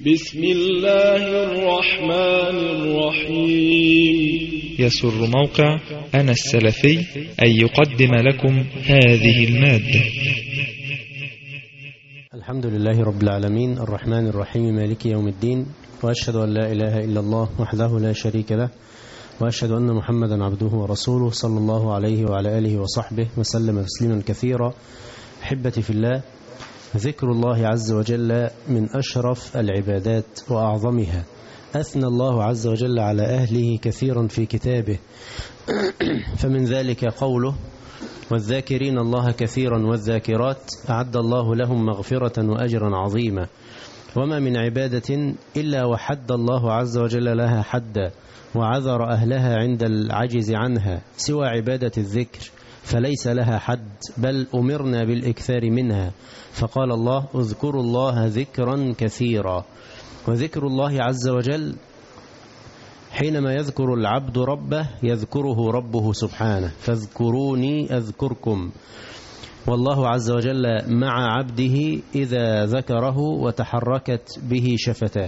بسم الله الرحمن الرحيم. يسر موقع أنا السلفي أن يقدم لكم هذه المادة. الحمد لله رب العالمين الرحمن الرحيم مالك يوم الدين، وأشهد أن لا إله إلا الله وحده لا شريك له، وأشهد أن محمدا عبده ورسوله صلى الله عليه وعلى آله وصحبه وسلم تسليما كثيرا. أحبتي في الله، ذكر الله عز وجل من أشرف العبادات وأعظمها. أثنى الله عز وجل على أهله كثيرا في كتابه، فمن ذلك قوله: والذاكرين الله كثيرا والذاكرات أعد الله لهم مغفرة وأجرا عظيما. وما من عبادة إلا وحد الله عز وجل لها حدا، وعذر أهلها عند العجز عنها، سوى عبادة الذكر فليس لها حد، بل أمرنا بالإكثار منها. فقال الله: اذكروا الله ذكرا كثيرا. وذكر الله عز وجل حينما يذكر العبد ربه يذكره ربه سبحانه: فاذكروني أذكركم. والله عز وجل مع عبده إذا ذكره وتحركت به شفتاه.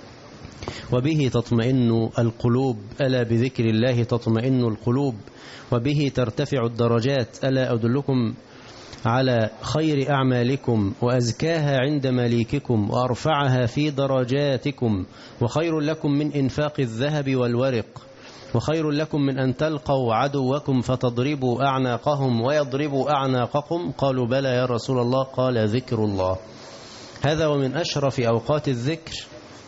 وبه تطمئن القلوب، ألا بذكر الله تطمئن القلوب، وبه ترتفع الدرجات. ألا أدلكم على خير أعمالكم وأزكاها عند مليككم وأرفعها في درجاتكم، وخير لكم من إنفاق الذهب والورق، وخير لكم من أن تلقوا عدوكم فتضربوا أعناقهم ويضربوا أعناقكم. قالوا: بلى يا رسول الله. قال: ذكر الله. هذا ومن أشرف أوقات الذكر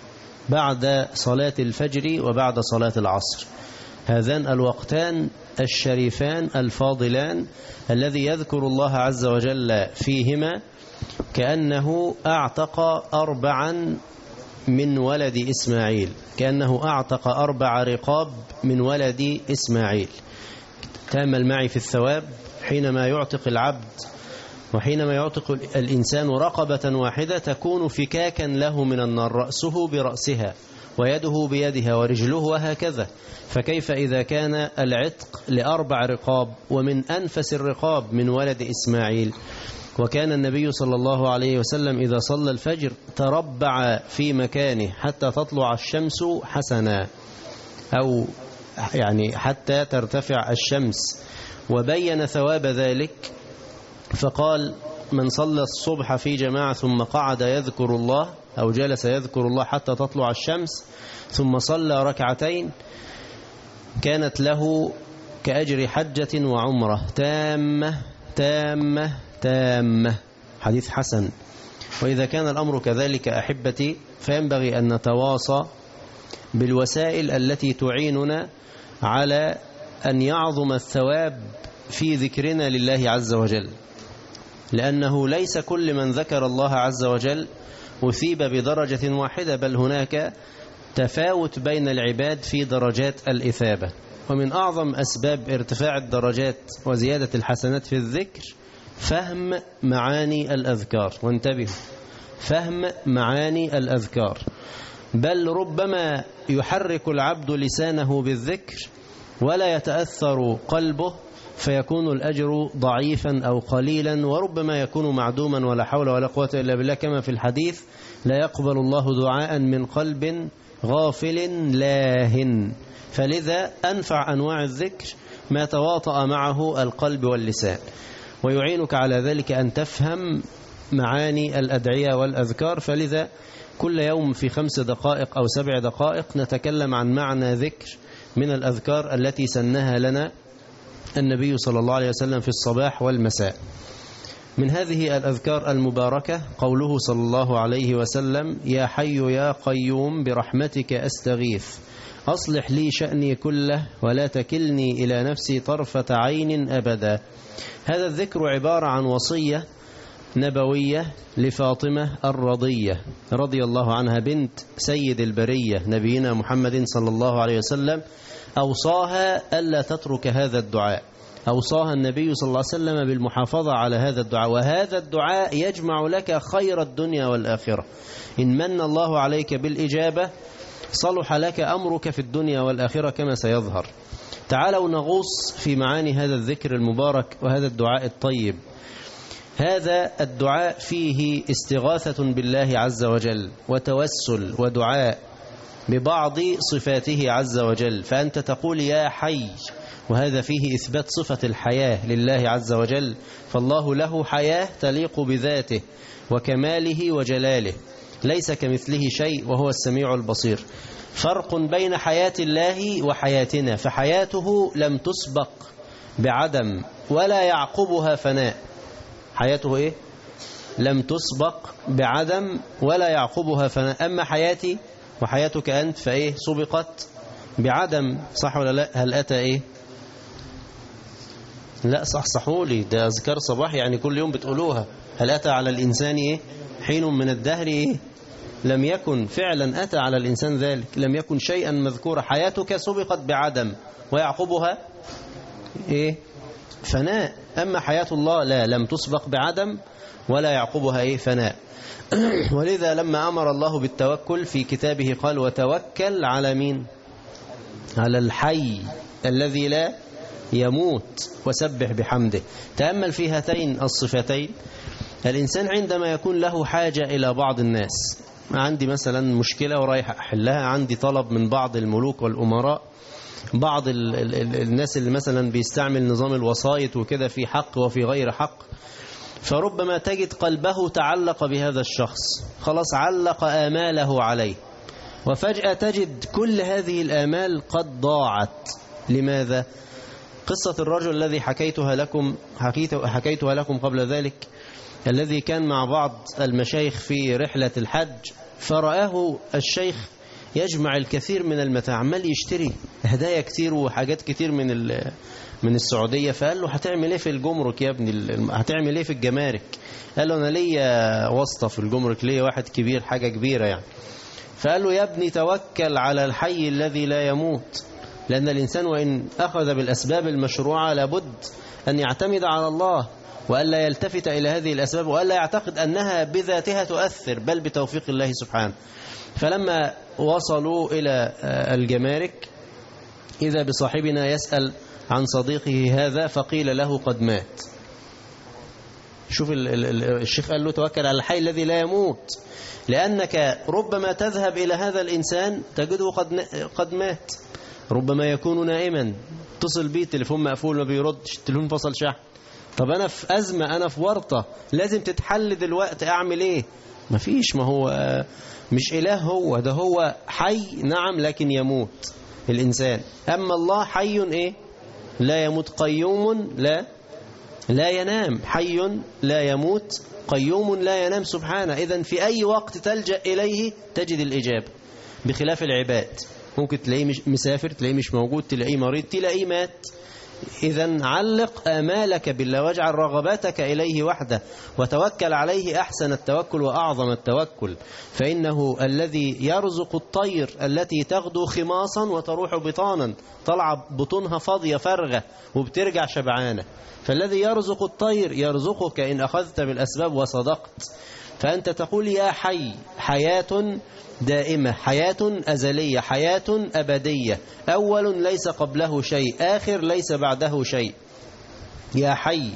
بعد صلاة الفجر وبعد صلاة العصر. هذان الوقتان الشريفان الفاضلان الذي يذكر الله عز وجل فيهما كأنه أعتق 4 من ولد إسماعيل، كأنه أعتق 4 رقاب من ولد إسماعيل. تأمل معي في الثواب حينما يعتق العبد، وحينما يعتق الإنسان رقبة واحدة تكون فكاكا له من النار، رأسه برأسها ويده بيدها ورجله وهكذا. فكيف إذا كان العتق ل4 رقاب ومن أنفس الرقاب من ولد إسماعيل؟ وكان النبي صلى الله عليه وسلم إذا صلى الفجر تربع في مكانه حتى تطلع الشمس حسنا، أو يعني حتى ترتفع الشمس، وبين ثواب ذلك فقال: من صلى الصبح في جماعة ثم قعد يذكر الله أو جلس يذكر الله حتى تطلع الشمس ثم صلى ركعتين كانت له كأجر حجة وعمرة تامة تامة تامة. حديث حسن. وإذا كان الأمر كذلك أحبتي، فينبغي أن نتواصى بالوسائل التي تعيننا على أن يعظم الثواب في ذكرنا لله عز وجل، لأنه ليس كل من ذكر الله عز وجل أثيب بدرجة واحدة، بل هناك تفاوت بين العباد في درجات الإثابة. ومن أعظم أسباب ارتفاع الدرجات وزيادة الحسنات في الذكر فهم معاني الأذكار. وانتبهوا، فهم معاني الأذكار، بل ربما يحرك العبد لسانه بالذكر ولا يتأثر قلبه، فيكون الأجر ضعيفا أو قليلا، وربما يكون معدوما ولا حول ولا قوة إلا بالله، كما في الحديث: لا يقبل الله دعاء من قلب غافل لاهٍ. فلذا أنفع أنواع الذكر ما تواطأ معه القلب واللسان، ويعينك على ذلك أن تفهم معاني الأدعية والأذكار. فلذا كل يوم في 5 دقائق أو 7 دقائق نتكلم عن معنى ذكر من الأذكار التي سنها لنا النبي صلى الله عليه وسلم في الصباح والمساء. من هذه الأذكار المباركة قوله صلى الله عليه وسلم: يا حي يا قيوم برحمتك أستغيث، أصلح لي شأني كله ولا تكلني إلى نفسي طرفة عين أبدا. هذا الذكر عبارة عن وصية نبوية لفاطمة الرضية رضي الله عنها، بنت سيد البرية نبينا محمد صلى الله عليه وسلم. أوصاها ألا تترك هذا الدعاء، أوصاها النبي صلى الله عليه وسلم بالمحافظة على هذا الدعاء. وهذا الدعاء يجمع لك خير الدنيا والآخرة. إن من الله عليك بالإجابة صلح لك أمرك في الدنيا والآخرة كما سيظهر. تعالوا نغوص في معاني هذا الذكر المبارك وهذا الدعاء الطيب. هذا الدعاء فيه استغاثة بالله عز وجل وتوسل ودعاء ببعض صفاته عز وجل. فأنت تقول يا حي، وهذا فيه إثبات صفة الحياة لله عز وجل، فالله له حياة تليق بذاته وكماله وجلاله، ليس كمثله شيء وهو السميع البصير. فرق بين حياة الله وحياتنا، فحياته لم تسبق بعدم ولا يعقبها فناء. حياته إيه؟ لم تسبق بعدم ولا يعقبها فناء. أما حياتي وحياتك أنت فإيه؟ سبقت بعدم، صح ولا لا؟ هل أتى إيه؟ لا صحصحوا لي، ده أذكار صباح يعني كل يوم بتقولوها. هل أتى على الإنسان إيه؟ حين من الدهر إيه؟ لم يكن. فعلا أتى على الإنسان ذلك، لم يكن شيئا مذكورا. حياتك سبقت بعدم ويعقبها إيه؟ فناء. أما حياة الله لا، لم تسبق بعدم ولا يعقبها إيه؟ فناء. ولذا لما أمر الله بالتوكل في كتابه قال وتوكل على مين؟ على الحي الذي لا يموت وسبح بحمده. تأمل في هاتين الصفتين. الإنسان عندما يكون له حاجة إلى بعض الناس، عندي مثلا مشكلة ورايح أحلها، عندي طلب من بعض الملوك والأمراء، بعض الناس اللي مثلا بيستعمل نظام الوسائط وكده في حق وفي غير حق، فربما تجد قلبه تعلق بهذا الشخص، خلاص علق آماله عليه، وفجأة تجد كل هذه الآمال قد ضاعت. لماذا؟ قصة الرجل الذي حكيتها لكم قبل ذلك، الذي كان مع بعض المشايخ في رحلة الحج، فرآه الشيخ يجمع الكثير من المتاع، عمال يشتري هدايا كتير وحاجات كتير من السعودية. فقال له هتعمل ايه في الجمرك يا ابني؟ هتعمل ايه في الجمارك؟ قال له انا ليا واسطة في الجمرك، ليا واحد كبير، حاجة كبيرة يعني. فقال له يا ابني توكل على الحي الذي لا يموت، لأن الإنسان وإن أخذ بالأسباب المشروعة لابد أن يعتمد على الله، وألا يلتفت إلى هذه الأسباب، وألا يعتقد أنها بذاتها تؤثر، بل بتوفيق الله سبحانه. فلما وصلوا إلى الجمارك إذا بصاحبنا يسأل عن صديقه هذا، فقيل له قد مات. شوف الشيخ قال له توكل على الحي الذي لا يموت، لأنك ربما تذهب إلى هذا الإنسان تجده قد مات، ربما يكون نائما، اتصل بيه التليفون مقفول ما بيردش، التليفون فصل شحن. طب أنا في أزمة، أنا في ورطة لازم تتحل دلوقتي، أعمل إيه؟ مفيش، ما هو مش إله، هو ده هو حي نعم لكن يموت الإنسان. أما الله حي إيه؟ لا يموت، قيوم لا ينام، حي لا يموت، قيوم لا ينام سبحانه. إذن في أي وقت تلجأ إليه تجد الإجابة، بخلاف العباد ممكن تلاقيه مش مسافر، تلاقيه مش موجود، تلاقيه مريض، تلاقيه مات. إذن علق آمالك بالله واجعل رغباتك إليه وحده، وتوكل عليه أحسن التوكل وأعظم التوكل. فإنه الذي يرزق الطير التي تغدو خماصا وتروح بطانا، طلع بطونها فاضية فرغة وبترجع شبعانة. فالذي يرزق الطير يرزقك إن أخذت بالأسباب وصدقت. فأنت تقول يا حي، حياة دائمة، حياة أزلية، حياة أبدية، أول ليس قبله شيء، آخر ليس بعده شيء. يا حي.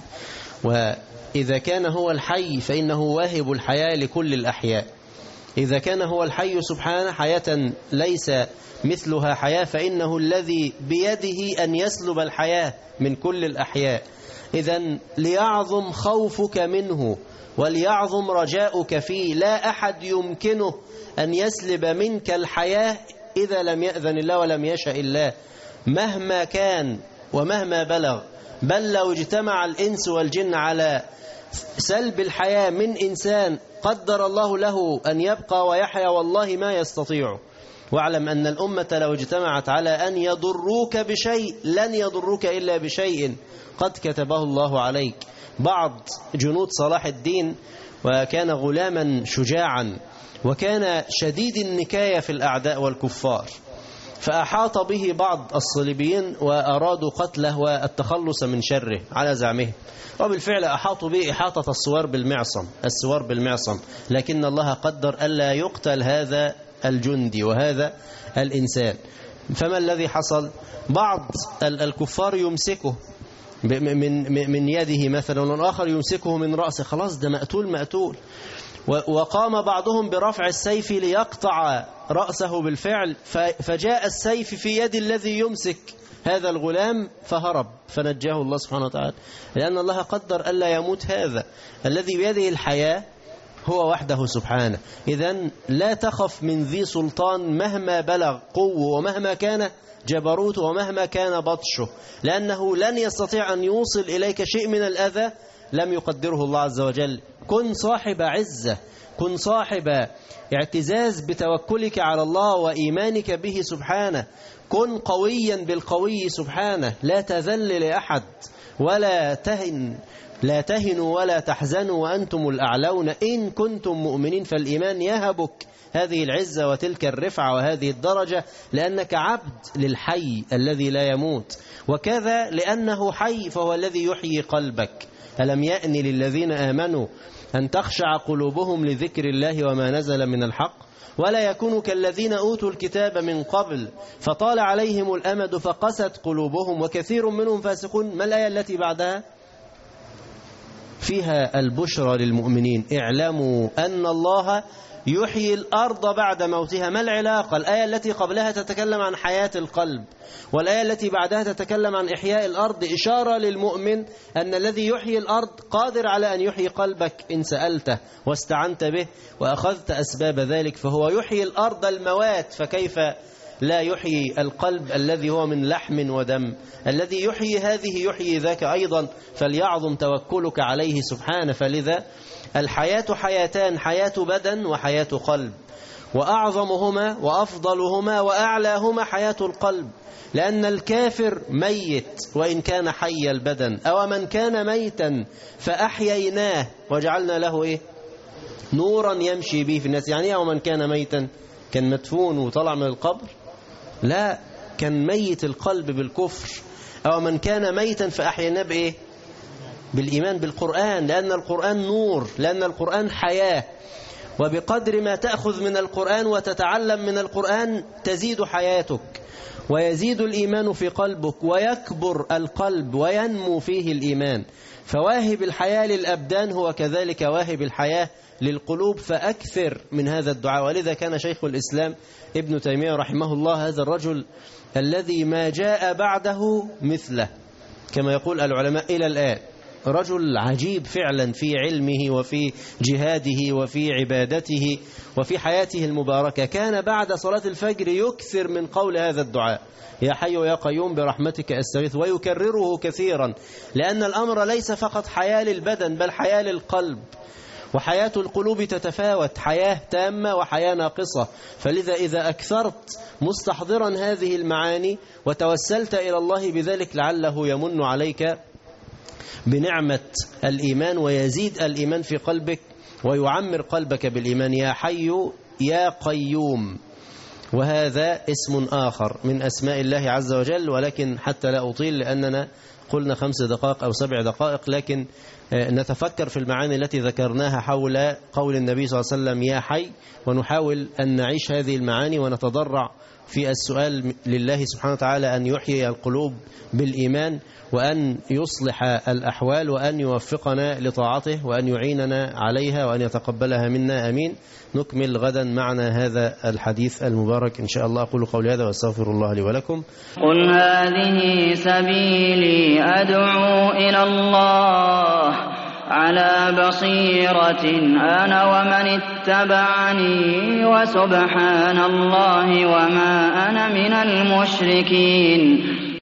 وإذا كان هو الحي فإنه واهب الحياة لكل الأحياء. إذا كان هو الحي سبحانه حياة ليس مثلها حياة، فإنه الذي بيده أن يسلب الحياة من كل الأحياء. إذن ليعظم خوفك منه وليعظم رجاؤك فيه. لا أحد يمكنه أن يسلب منك الحياة إذا لم يأذن الله ولم يشاء الله، مهما كان ومهما بلغ. بل لو اجتمع الإنس والجن على سلب الحياة من إنسان قدر الله له أن يبقى ويحيا، والله ما يستطيع. واعلم أن الأمة لو اجتمعت على أن يضروك بشيء لن يضروك إلا بشيء قد كتبه الله عليك. بعض جنود صلاح الدين، وكان غلاما شجاعا وكان شديد النكاية في الأعداء والكفار، فأحاط به بعض الصليبيين وأرادوا قتله والتخلص من شره على زعمه، وبالفعل أحاطوا به إحاطة السوار بالمعصم، لكن الله قدر ألا يقتل هذا الجندي وهذا الإنسان. فما الذي حصل؟ بعض الكفار يمسكه من يده مثلا، والآخر يمسكه من رأسه، خلاص ده مقتول. وقام بعضهم برفع السيف ليقطع رأسه بالفعل، فجاء السيف في يد الذي يمسك هذا الغلام فهرب فنجاه الله سبحانه وتعالى، لأن الله قدر ألا يموت هذا الذي بيده الحياة هو وحده سبحانه. إذن لا تخف من ذي سلطان مهما بلغ قوة ومهما كان جبروته ومهما كان بطشه، لأنه لن يستطيع أن يوصل إليك شيء من الأذى لم يقدره الله عز وجل. كن صاحب عزة، كن صاحب اعتزاز بتوكلك على الله وإيمانك به سبحانه، كن قويا بالقوي سبحانه، لا تذل لأحد ولا تهنوا ولا تحزنوا وأنتم الأعلون إن كنتم مؤمنين. فالإيمان يهبك هذه العزة وتلك الرفعة وهذه الدرجة، لأنك عبد للحي الذي لا يموت، وكذا لأنه حي فهو الذي يحيي قلبك. ألم يأن للذين آمنوا أن تخشع قلوبهم لذكر الله وما نزل من الحق ولا يكونوا كالذين أوتوا الكتاب من قبل فطال عليهم الأمد فقست قلوبهم وكثير منهم فاسقون. ما الآية التي بعدها؟ فيها البشرى للمؤمنين، اعلموا أن الله يحيي الأرض بعد موتها. ما العلاقة؟ الآية التي قبلها تتكلم عن حياة القلب، والآية التي بعدها تتكلم عن إحياء الأرض، إشارة للمؤمن أن الذي يحيي الأرض قادر على أن يحيي قلبك إن سألته واستعنت به وأخذت أسباب ذلك، فهو يحيي الأرض الموات، فكيف لا يحيي القلب الذي هو من لحم ودم؟ الذي يحيي هذه يحيي ذاك أيضا، فليعظم توكلك عليه سبحانه. فلذا الحياة حياتان، حياة بدن وحياة قلب، وأعظمهما وأفضلهما وأعلاهما حياة القلب، لأن الكافر ميت وإن كان حي البدن، أو من كان ميتا فأحييناه وجعلنا له إيه؟ نورا يمشي به في الناس. يعني أو من كان ميتا كان مدفون وطلع من القبر؟ لا، كان ميت القلب بالكفر. أو من كان ميتا فأحييناه بإيه؟ بالإيمان بالقرآن، لأن القرآن نور، لأن القرآن حياة، وبقدر ما تأخذ من القرآن وتتعلم من القرآن تزيد حياتك ويزيد الإيمان في قلبك ويكبر القلب وينمو فيه الإيمان. فواهب الحياة للأبدان هو كذلك واهب الحياة للقلوب، فأكثر من هذا الدعاء. ولذا كان شيخ الإسلام ابن تيمية رحمه الله هذا الرجل الذي ما جاء بعده مثله كما يقول العلماء إلى الآن، رجل عجيب فعلا في علمه وفي جهاده وفي عبادته وفي حياته المباركة. كان بعد صلاة الفجر يكثر من قول هذا الدعاء، يا حي يا قيوم برحمتك أستغيث، ويكرره كثيرا، لأن الأمر ليس فقط حياة للبدن بل حياة للقلب، وحياة القلوب تتفاوت، حياة تامة وحياة ناقصة. فلذا إذا أكثرت مستحضرا هذه المعاني وتوسلت إلى الله بذلك لعله يمن عليك بنعمة الإيمان ويزيد الإيمان في قلبك ويعمر قلبك بالإيمان. يا حي يا قيوم، وهذا اسم آخر من أسماء الله عز وجل، ولكن حتى لا أطيل لأننا قلنا 5 دقائق أو 7 دقائق، لكن نتفكر في المعاني التي ذكرناها حول قول النبي صلى الله عليه وسلم يا حي، ونحاول أن نعيش هذه المعاني ونتضرع في السؤال لله سبحانه وتعالى أن يحيي القلوب بالإيمان وأن يصلح الأحوال وأن يوفقنا لطاعته وأن يعيننا عليها وأن يتقبلها منا، أمين. نكمل غدا معنا هذا الحديث المبارك إن شاء الله. أقول قولي هذا وأستغفر الله لي ولكم. قل هذه سبيلي أدعو إلى الله على بصيرة أنا ومن اتبعني وسبحان الله وما أنا من المشركين.